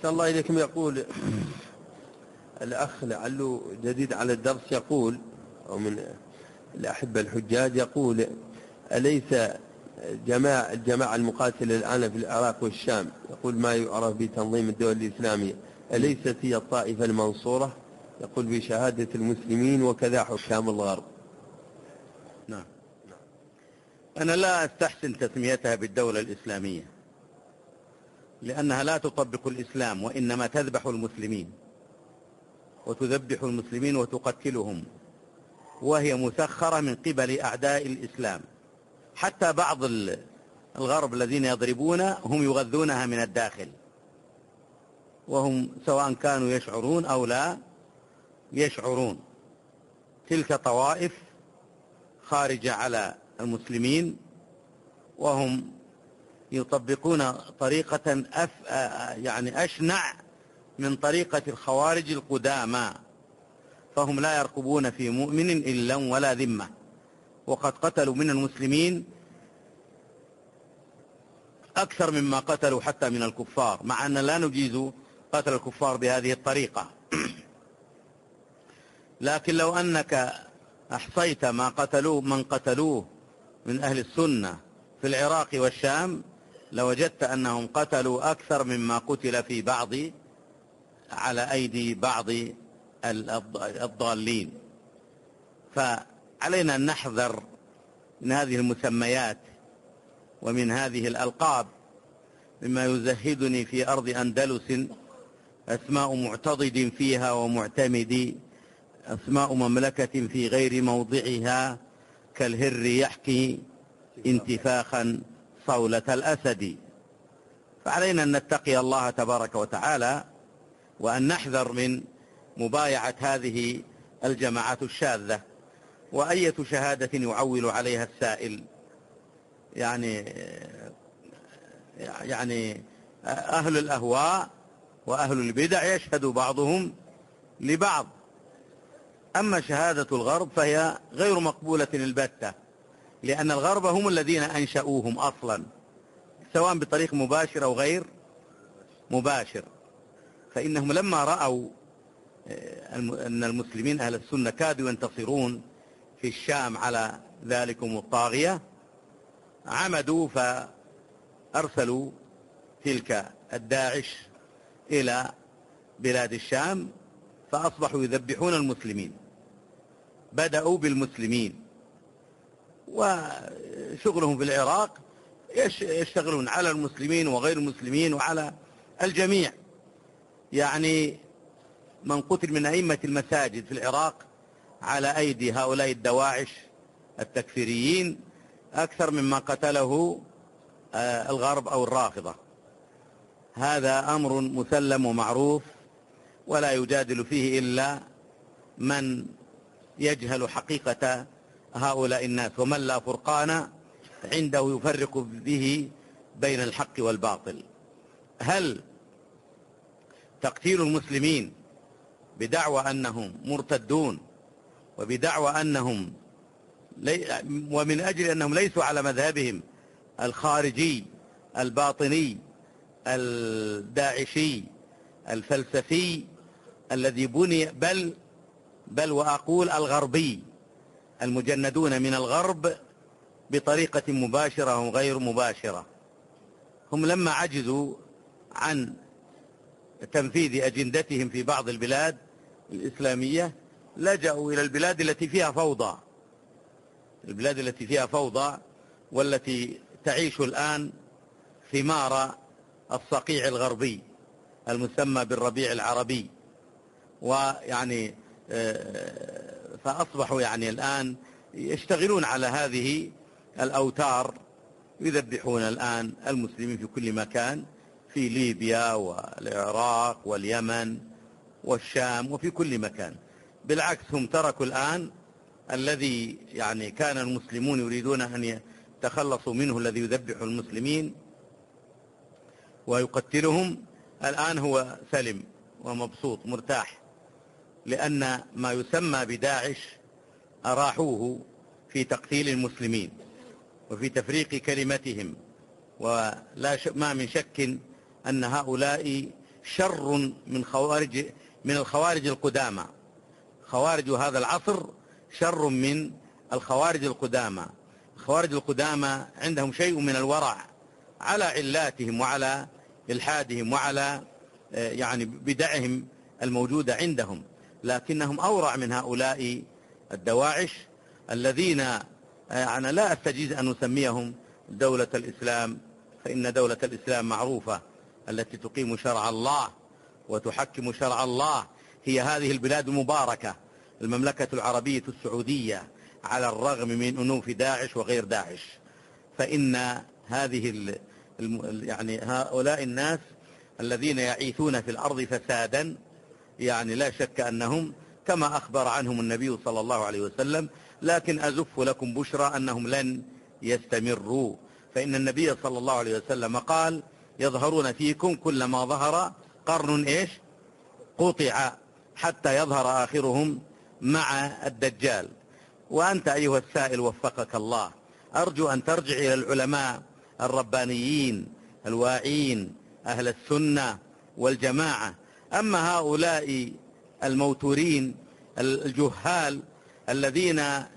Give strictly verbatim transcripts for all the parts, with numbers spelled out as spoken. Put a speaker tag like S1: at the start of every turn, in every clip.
S1: أحسن الله إليكم. يقول الأخ لعله جديد على الدرس، يقول أو من الأحبة الحجاج، يقول أليس جماعة الجماعة المقاتلة الآن في العراق والشام، يقول ما يعرف بتنظيم الدول الإسلامية، أليست هي الطائفة المنصورة؟ يقول بشهادة المسلمين وكذا حكام الغرب.
S2: نعم. أنا لا أستحسن تسميتها بالدولة الإسلامية، لأنها لا تطبق الإسلام، وإنما تذبح المسلمين وتذبح المسلمين وتقتلهم، وهي مسخرة من قبل أعداء الإسلام. حتى بعض الغرب الذين يضربون هم يغذونها من الداخل، وهم سواء كانوا يشعرون أو لا يشعرون. تلك طوائف خارجة على المسلمين، وهم يطبقون طريقة أف يعني أشنع من طريقة الخوارج القدامى، فهم لا يرقبون في مؤمن إلا ولا ذمة، وقد قتلوا من المسلمين أكثر مما قتلوا حتى من الكفار، مع أن لا نجيز قتل الكفار بهذه الطريقة. لكن لو أنك أحصيت ما قتلوه من قتلوه من أهل السنة في العراق والشام، لوجدت أنهم قتلوا أكثر مما قتل في بعض على أيدي بعض الضالين. فعلينا أن نحذر من هذه المسميات ومن هذه الألقاب، مما يزهدني في أرض أندلس أسماء معتضد فيها ومعتمد، أسماء مملكة في غير موضعها كالهر يحكي انتفاخا صولة الأسد. فعلينا أن نتقي الله تبارك وتعالى، وأن نحذر من مبايعة هذه الجماعات الشاذة. وأية شهادة يعول عليها السائل، يعني يعني أهل الأهواء وأهل البدع يشهد بعضهم لبعض. أما شهادة الغرب فهي غير مقبولة البتة، لأن الغرب هم الذين أنشأوهم أصلا، سواء بطريق مباشر أو غير مباشر. فإنهم لما رأوا أن المسلمين أهل السنة كادوا ينتصرون في الشام على ذلكم الطاغية، عمدوا فأرسلوا تلك الداعش إلى بلاد الشام، فأصبحوا يذبحون المسلمين. بدأوا بالمسلمين، وشغلهم في العراق يشتغلون على المسلمين وغير المسلمين وعلى الجميع. يعني من قتل من أئمة المساجد في العراق على أيدي هؤلاء الدواعش التكفيريين أكثر مما قتله الغرب أو الرافضة. هذا أمر مسلم ومعروف، ولا يجادل فيه إلا من يجهل حقيقة هؤلاء الناس، ومن لا فرقان عنده يفرق به بين الحق والباطل. هل تقتيل المسلمين بدعوى أنهم مرتدون، وبدعوى أنهم لي ومن أجل أنهم ليسوا على مذهبهم الخارجي الباطني الداعشي الفلسفي الذي بني، بل بل وأقول الغربي، المجندون من الغرب بطريقة مباشرة أو غير مباشرة، هم لما عجزوا عن تنفيذ أجندتهم في بعض البلاد الإسلامية لجأوا إلى البلاد التي فيها فوضى، البلاد التي فيها فوضى والتي تعيش الآن ثمار الصقيع الغربي المسمى بالربيع العربي. ويعني فأصبحوا يعني الآن يشتغلون على هذه الأوتار، يذبحون الآن المسلمين في كل مكان، في ليبيا والعراق واليمن والشام وفي كل مكان. بالعكس هم تركوا الآن الذي يعني كان المسلمون يريدون أن يتخلصوا منه، الذي يذبح المسلمين ويقتلهم، الآن هو سلم ومبسوط مرتاح، لأن ما يسمى بداعش أراحوه في تقتيل المسلمين وفي تفريق كلمتهم. ولا ما من شك أن هؤلاء شر من خوارج من الخوارج القدامى. خوارج هذا العصر شر من الخوارج القدامى. الخوارج القدامى عندهم شيء من الورع على علاتهم وعلى إلحادهم وعلى يعني بدعهم الموجودة عندهم، لكنهم أورع من هؤلاء الدواعش الذين يعني لا أستجيز أن نسميهم دولة الإسلام، فإن دولة الإسلام معروفة التي تقيم شرع الله وتحكم شرع الله هي هذه البلاد المباركة، المملكة العربية السعودية، على الرغم من أنوف داعش وغير داعش. فإن هذه ال يعني هؤلاء الناس الذين يعيثون في الأرض فسادا يعني لا شك أنهم كما أخبر عنهم النبي صلى الله عليه وسلم، لكن أزف لكم بشرى أنهم لن يستمروا، فإن النبي صلى الله عليه وسلم قال يظهرون فيكم كلما ظهر قرن إيش قطع حتى يظهر آخرهم مع الدجال. وأنت أيها السائل وفقك الله أرجو أن ترجع إلى العلماء الربانيين الواعين أهل السنة والجماعة. أما هؤلاء الموتورين الجهال الذين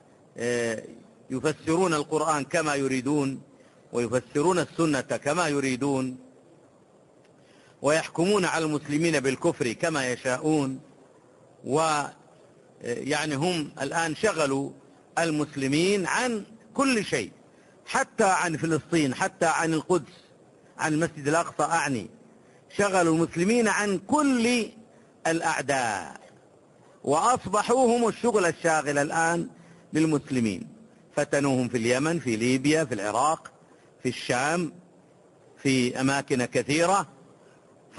S2: يفسرون القرآن كما يريدون ويفسرون السنة كما يريدون ويحكمون على المسلمين بالكفر كما يشاءون، ويعني هم الآن شغلوا المسلمين عن كل شيء، حتى عن فلسطين، حتى عن القدس، عن المسجد الأقصى أعني، شغلوا المسلمين عن كل الأعداء، وأصبحوا هم الشغل الشاغل الآن للمسلمين. فتنوهم في اليمن، في ليبيا، في العراق، في الشام، في أماكن كثيرة. ف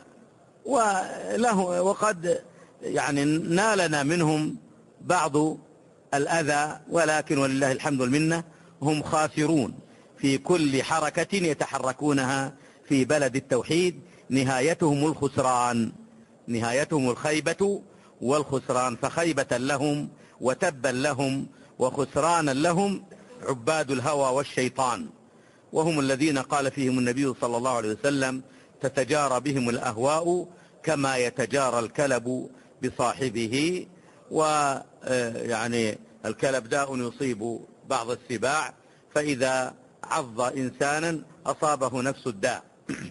S2: وله وقد يعني نالنا منهم بعض الأذى، ولكن ولله الحمد والمنة هم خاسرون في كل حركة يتحركونها في بلد التوحيد. نهايتهم الخسران، نهايتهم الخيبة والخسران، فخيبة لهم وتبا لهم وخسرانا لهم عباد الهوى والشيطان، وهم الذين قال فيهم النبي صلى الله عليه وسلم تتجارى بهم الأهواء كما يتجارى الكلب بصاحبه. ويعني الكلب داء يصيب بعض السباع، فإذا عض إنسانا أصابه نفس الداء.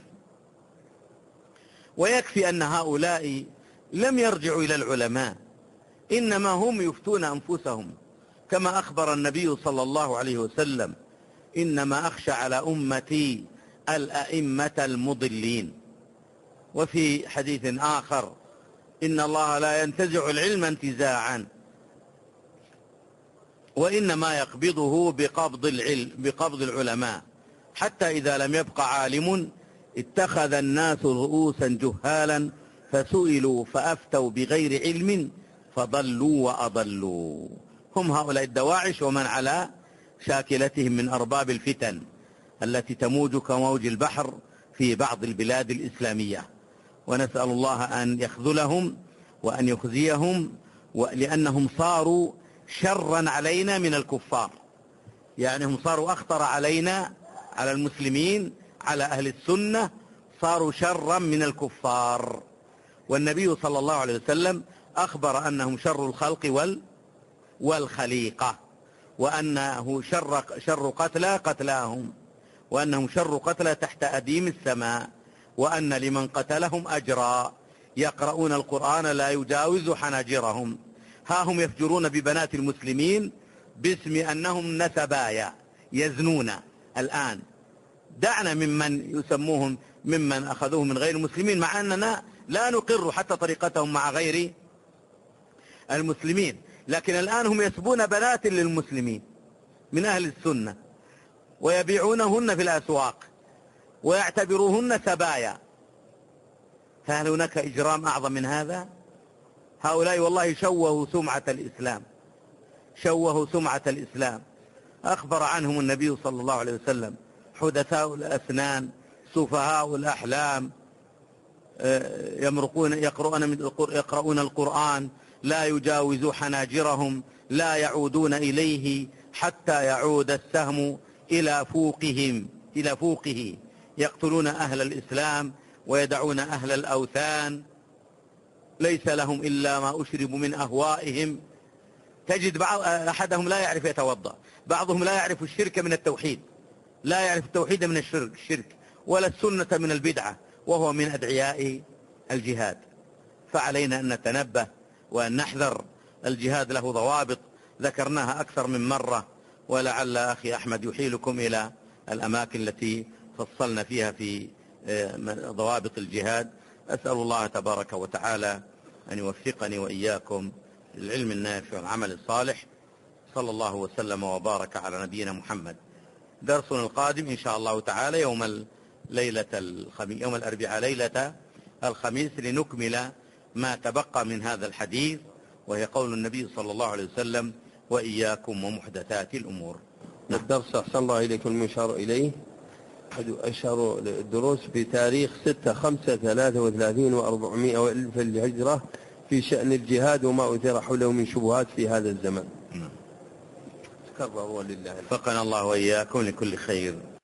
S2: ويكفي أن هؤلاء لم يرجعوا إلى العلماء، إنما هم يفتون أنفسهم، كما أخبر النبي صلى الله عليه وسلم إنما أخشى على أمتي الأئمة المضلين. وفي حديث آخر إن الله لا ينتزع العلم انتزاعا، وإنما يقبضه بقبض العلم بقبض العلماء، حتى إذا لم يبقى عالم اتخذ الناس رؤوسا جهالا فسئلوا فأفتوا بغير علم فضلوا وأضلوا. هم هؤلاء الدواعش ومن على شاكلتهم من أرباب الفتن التي تموج كموج البحر في بعض البلاد الإسلامية. ونسأل الله أن يخذلهم وأن يخزيهم، لأنهم صاروا شرا علينا من الكفار، يعني هم صاروا أخطر علينا، على المسلمين، على أهل السنة، صاروا شرا من الكفار. والنبي صلى الله عليه وسلم أخبر أنهم شر الخلق وال والخليقة، وأنه شر, شر قتلى قتلاهم، وأنهم شر قتلى تحت أديم السماء، وأن لمن قتلهم أجرا يقرؤون القرآن لا يجاوز حناجرهم. ها هم يفجرون ببنات المسلمين باسم أنهم نسبايا يزنون الآن. دعنا ممن يسموهم ممن أخذوه من غير المسلمين، مع أننا لا نقر حتى طريقتهم مع غير المسلمين، لكن الآن هم يسبون بنات للمسلمين من أهل السنة ويبيعونهن في الأسواق ويعتبروهن سبايا. فهل هناك إجرام أعظم من هذا؟ هؤلاء والله شوهوا سمعة الإسلام، شوهوا سمعة الإسلام. أخبر عنهم النبي صلى الله عليه وسلم حدثاء الأسنان، سفهاء الأحلام، يمرقون يقرؤون يقرؤون القرآن لا يجاوز حناجرهم، لا يعودون إليه حتى يعود السهم إلى فوقهم إلى فوقه، يقتلون أهل الإسلام ويدعون أهل الأوثان ليس لهم إلا ما أشربوا من أهوائهم. تجد بعض أحدهم لا يعرف يتوضأ، بعضهم لا يعرف الشرك من التوحيد، لا يعرف التوحيد من الشرك الشرك ولا السنة من البدعة، وهو من أدعياء الجهاد. فعلينا أن نتنبه وأن نحذر. الجهاد له ضوابط ذكرناها أكثر من مرة، ولعل أخي أحمد يحيلكم إلى الأماكن التي فصلنا فيها في ضوابط الجهاد. أسأل الله تبارك وتعالى أن يوفقني وإياكم للعلم النافع والعمل الصالح. صلى الله وسلم وبارك على نبينا محمد. درسنا القادم إن شاء الله تعالى يوم ليلة الخميس، يوم الأربعاء ليلة الخميس، لنكمل ما تبقى من هذا الحديث، وهي قول النبي صلى الله عليه وسلم: وإياكم ومحدثات الأمور.
S1: الدرس أحسن الله إليكم المشار إليه أحد أشهر الدروس بتاريخ ستة خمسة ثلاثة وثلاثين وأربعمائة وألف الهجرة في شأن الجهاد وما أثير حوله من شبهات في هذا الزمن. تكرر ولله.
S2: وفقنا الله وإياكم لكل خير.